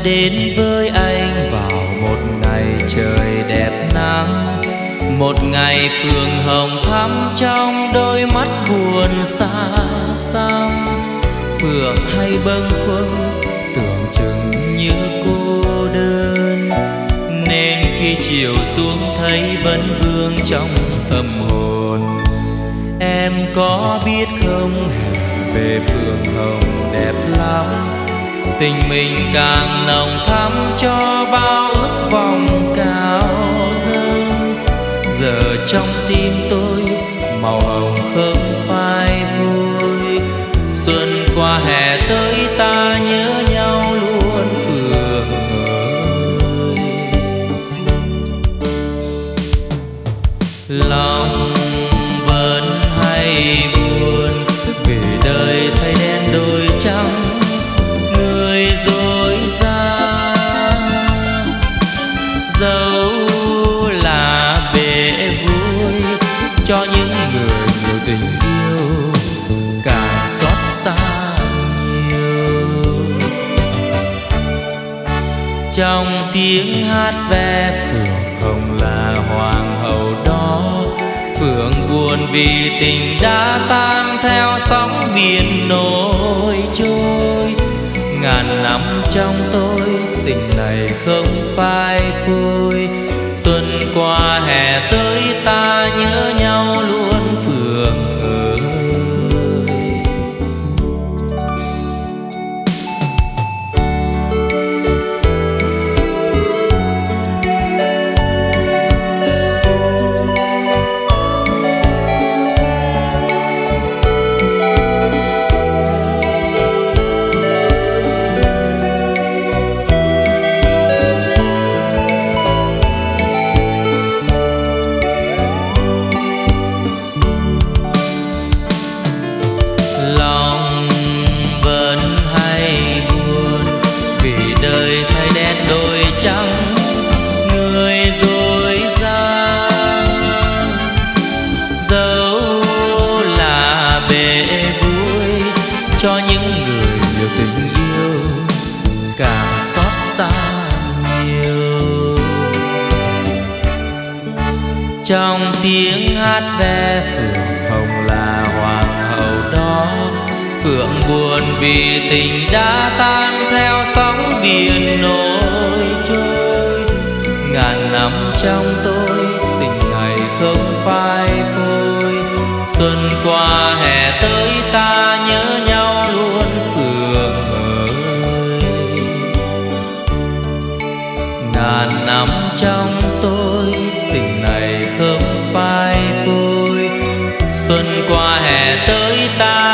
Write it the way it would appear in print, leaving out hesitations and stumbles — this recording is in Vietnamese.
đến với anh vào một ngày trời đẹp nắng, một ngày phường hồng thắm trong đôi mắt buồn xa xăm. Phượng hay bâng khuâng tưởng chừng như cô đơn, nên khi chiều xuống thấy vẫn vương trong tâm hồn. Em có biết không, hè về phường hồng đẹp lắm, tình mình càng nồng thắm cho bao ước vọng cao dâng. Giờ trong tim tôi màu hồng không phai vui, xuân qua hè tới ta nhớ nhau luôn Phượng ơi. Lòng vẫn hay buồn vì đời thay đen đổi trắng, người dối gian dẫu là bể vui cho những người nhiều tình yêu càng xót xa nhiều. Trong tiếng hát ve phượng hồng là hoàng hậu đó, phượng buồn vì tình đã tan theo sóng biển nổi trôi. Ngàn năm trong tôi tình này không phai phôi, xuân qua hè tới ta nhớ nhau luôn Phượng ơi. Cho những người nhiều tình yêu càng xót xa nhiều. Trong tiếng hát ve phượng hồng là hoàng hậu đó, phượng buồn vì tình đã tan theo sóng biển nổi trôi. Ngàn năm trong tôi tình này không phai phôi, xuân qua hè tới ta nhớ nhau luôn Phượng ơi. Ngàn năm trong tôi tình này không phai phôi, xuân qua hè tới ta